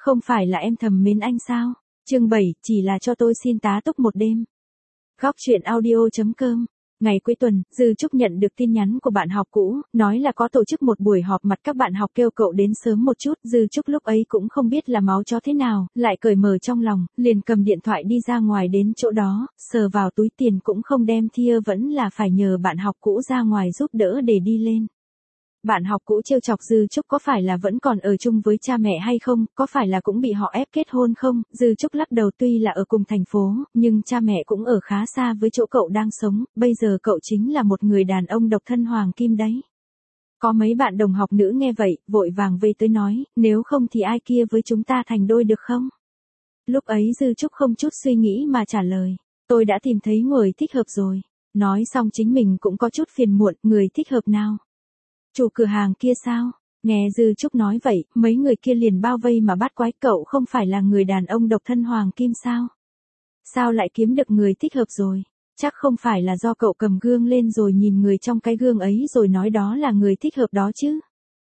Không phải là em thầm mến anh sao? Chương 7, chỉ là cho tôi xin tá túc một đêm. Góc truyện audio.com. Ngày cuối tuần, Dư Trúc nhận được tin nhắn của bạn học cũ, nói là có tổ chức một buổi họp mặt các bạn học kêu cậu đến sớm một chút. Dư Trúc lúc ấy cũng không biết là máu chó thế nào, lại cởi mở trong lòng, liền cầm điện thoại đi ra ngoài đến chỗ đó, sờ vào túi tiền cũng không đem thia, vẫn là phải nhờ bạn học cũ ra ngoài giúp đỡ để đi lên. Bạn học cũ trêu chọc Dư Trúc có phải là vẫn còn ở chung với cha mẹ hay không, có phải là cũng bị họ ép kết hôn không? Dư Trúc lắc đầu, tuy là ở cùng thành phố, nhưng cha mẹ cũng ở khá xa với chỗ cậu đang sống, bây giờ cậu chính là một người đàn ông độc thân hoàng kim đấy. Có mấy bạn đồng học nữ nghe vậy, vội vàng về tới nói, nếu không thì ai kia với chúng ta thành đôi được không? Lúc ấy Dư Trúc không chút suy nghĩ mà trả lời, tôi đã tìm thấy người thích hợp rồi. Nói xong chính mình cũng có chút phiền muộn, người thích hợp nào? Chủ cửa hàng kia sao? Nghe Dư Trúc nói vậy, mấy người kia liền bao vây mà bắt quái, cậu không phải là người đàn ông độc thân hoàng kim sao? Sao lại kiếm được người thích hợp rồi? Chắc không phải là do cậu cầm gương lên rồi nhìn người trong cái gương ấy rồi nói đó là người thích hợp đó chứ?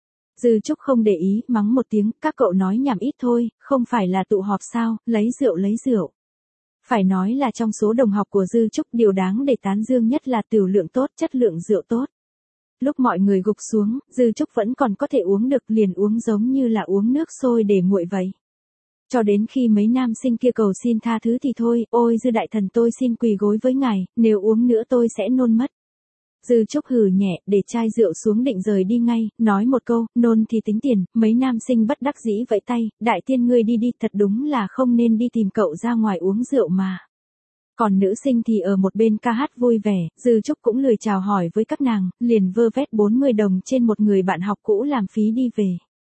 Dư Trúc không để ý, mắng một tiếng, các cậu nói nhảm ít thôi, không phải là tụ họp sao, lấy rượu. Phải nói là trong số đồng học của Dư Trúc, điều đáng để tán dương nhất là tửu lượng tốt, chất lượng rượu tốt. Lúc mọi người gục xuống, Dư Trúc vẫn còn có thể uống được, liền uống giống như là uống nước sôi để nguội vậy. Cho đến khi mấy nam sinh kia cầu xin tha thứ thì thôi, ôi Dư đại thần tôi xin quỳ gối với ngài, nếu uống nữa tôi sẽ nôn mất. Dư Trúc hừ nhẹ, để chai rượu xuống định rời đi ngay, nói một câu, nôn thì tính tiền, mấy nam sinh bất đắc dĩ vẫy tay, đại tiên ngươi đi đi, thật đúng là không nên đi tìm cậu ra ngoài uống rượu mà. Còn nữ sinh thì ở một bên ca hát vui vẻ, Dư Trúc cũng lười chào hỏi với các nàng, liền vơ vét 40 đồng trên một người bạn học cũ làm phí đi về.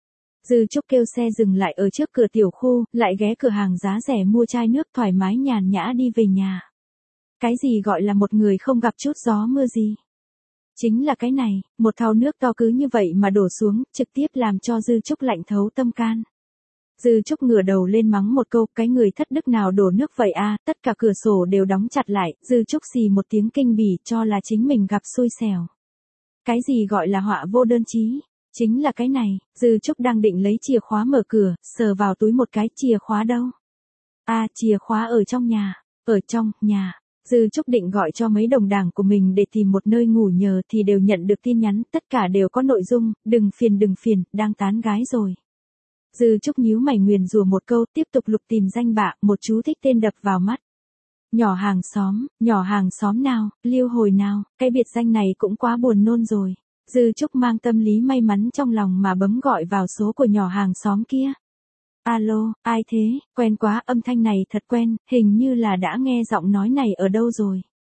Dư Trúc kêu xe dừng lại ở trước cửa tiểu khu, lại ghé cửa hàng giá rẻ mua chai nước, thoải mái nhàn nhã đi về nhà. Cái gì gọi là một người không gặp chút gió mưa gì? Chính là cái này, một thau nước to cứ như vậy mà đổ xuống, trực tiếp làm cho Dư Trúc lạnh thấu tâm can. Dư Trúc ngửa đầu lên mắng một câu, cái người thất đức nào đổ nước vậy a? Tất cả cửa sổ đều đóng chặt lại, Dư Trúc xì một tiếng kinh bỉ, cho là chính mình gặp xui xẻo. Cái gì gọi là họa vô đơn chí? Chính là cái này, Dư Trúc đang định lấy chìa khóa mở cửa, sờ vào túi một cái, chìa khóa đâu? Chìa khóa ở trong nhà, ở trong nhà. Dư Trúc định gọi cho mấy đồng đảng của mình để tìm một nơi ngủ nhờ thì đều nhận được tin nhắn, tất cả đều có nội dung, đừng phiền, đang tán gái rồi. Dư Trúc nhíu mày nguyền rủa một câu, tiếp tục lục tìm danh bạ, một chú thích tên đập vào mắt. Nhỏ hàng xóm nào, Liêu hồi nào, cái biệt danh này cũng quá buồn nôn rồi. Dư Trúc mang tâm lý may mắn trong lòng mà bấm gọi vào số của nhỏ hàng xóm kia. Alo, ai thế, quen quá, âm thanh này thật quen, hình như là đã nghe giọng nói này ở đâu rồi.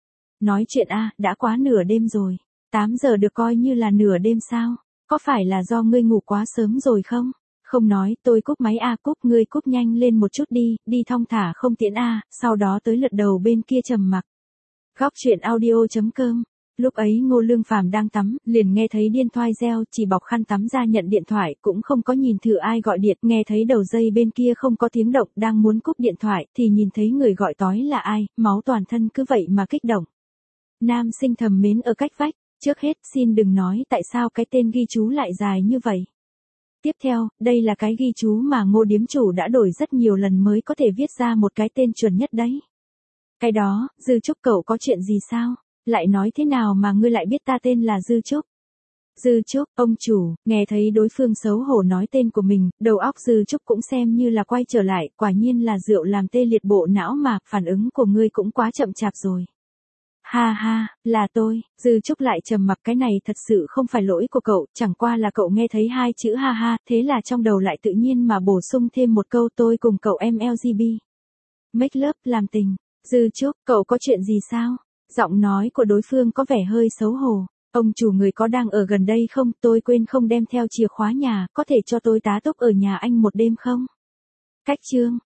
Nói chuyện đã quá nửa đêm rồi, 8 giờ được coi như là nửa đêm sao, có phải là do ngươi ngủ quá sớm rồi không? Không nói, tôi cúp máy cúp, ngươi cúp nhanh lên một chút đi thong thả không tiễn sau đó tới lượt đầu bên kia trầm mặc. Góc truyện audio.com. Lúc ấy Ngô Lương Phàm đang tắm, liền nghe thấy điện thoại reo, chỉ bọc khăn tắm ra nhận điện thoại, cũng không có nhìn thử ai gọi điện, nghe thấy đầu dây bên kia không có tiếng động, đang muốn cúp điện thoại, thì nhìn thấy người gọi tói là ai, máu toàn thân cứ vậy mà kích động. Nam sinh thầm mến ở cách vách, trước hết xin đừng nói tại sao cái tên ghi chú lại dài như vậy. Tiếp theo, đây là cái ghi chú mà Ngô điếm chủ đã đổi rất nhiều lần mới có thể viết ra một cái tên chuẩn nhất đấy. Cái đó, Dư Trúc cậu có chuyện gì sao? Lại nói thế nào mà ngươi lại biết ta tên là Dư Trúc? Dư Trúc, ông chủ, nghe thấy đối phương xấu hổ nói tên của mình, đầu óc Dư Trúc cũng xem như là quay trở lại, quả nhiên là rượu làm tê liệt bộ não mà, phản ứng của ngươi cũng quá chậm chạp rồi. Ha, là tôi, Dư Trúc lại trầm mặc, cái này thật sự không phải lỗi của cậu, chẳng qua là cậu nghe thấy hai chữ ha, thế là trong đầu lại tự nhiên mà bổ sung thêm một câu, tôi cùng cậu em LGB. Make love, làm tình. Dư Trúc, cậu có chuyện gì sao? Giọng nói của đối phương có vẻ hơi xấu hổ. Ông chủ, người có đang ở gần đây không? Tôi quên không đem theo chìa khóa nhà, có thể cho tôi tá túc ở nhà anh một đêm không? Cách chương.